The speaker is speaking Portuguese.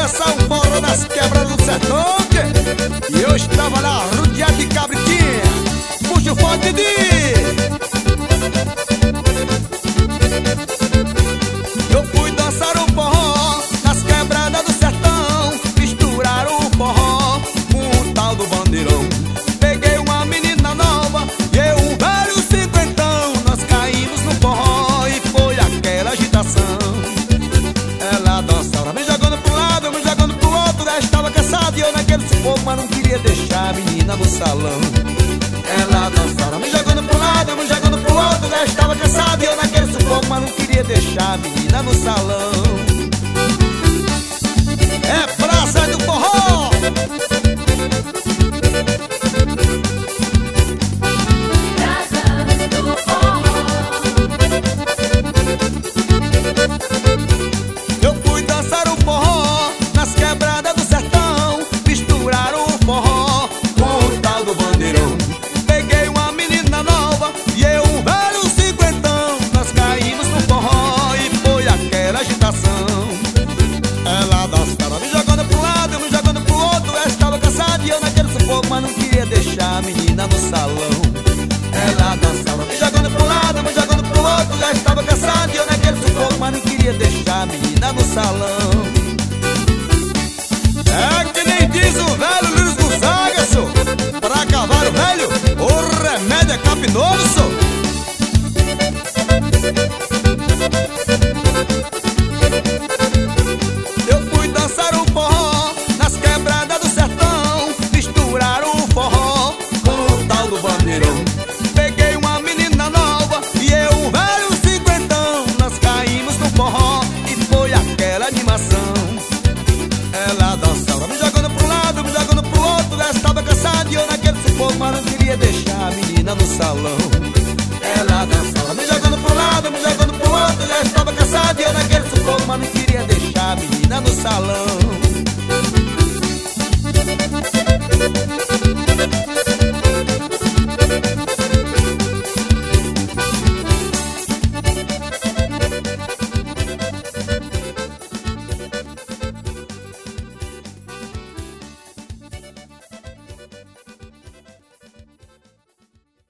dançar um forró das quebradas do sertão, e eu estava lá rodeado de cabritinha. Puxa o forte de... Eu fui dançar o forró nas quebradas do sertão, misturar o forró com o tal do bandeirão. Peguei uma menina nova e eu um velho cinquentão. Nós caímos no forró e foi aquela agitação. Ela dançava me jogando pro lado, me jogando pro outro. Já estava cansado e eu naquele sufoco, mas não queria deixar a menina no salão. Ela dançava me jogando pro lado, me jogando pro outro. Já estava cansado e eu naquele sufoco, mas não queria deixar a menina no salão. É praça do forró. Eu fui dançar o forró nas quebradas do sertão, misturar o forró com o tal do bandeirão. Peguei uma menina nova e eu um velho cinquentão. Nós caímos no forró e foi aquela agitação. Ela dançava me jogando pro lado, me jogando pro outro. Eu estava cansado e eu naquele sufoco, mas não queria deixar a menina no salão. Ela dançava me jogando pro lado, me jogando pro outro. Já estava cansado e eu naquele sufoco, mas não queria deixar a menina no salão. É que nem diz o velho Luiz Gonzaga, só pra cavalo velho, o remédio é capinoso, só. Eu fui dançar o forró nas quebradas do sertão, misturar o forró com o tal do bandeirão. Peguei uma menina nova e eu um velho cinquentão. Nós caímos no forró e foi aquela animação. Ela dançava me jogando pro lado, me jogando pro outro. Já estava cansado e eu naquele sufoco, mas não queria deixar a menina no salão. Ela dançava me jogando pro lado, me jogando pro outro. Já estava cansado e eu naquele sufoco, mas não queria deixar a menina no salão.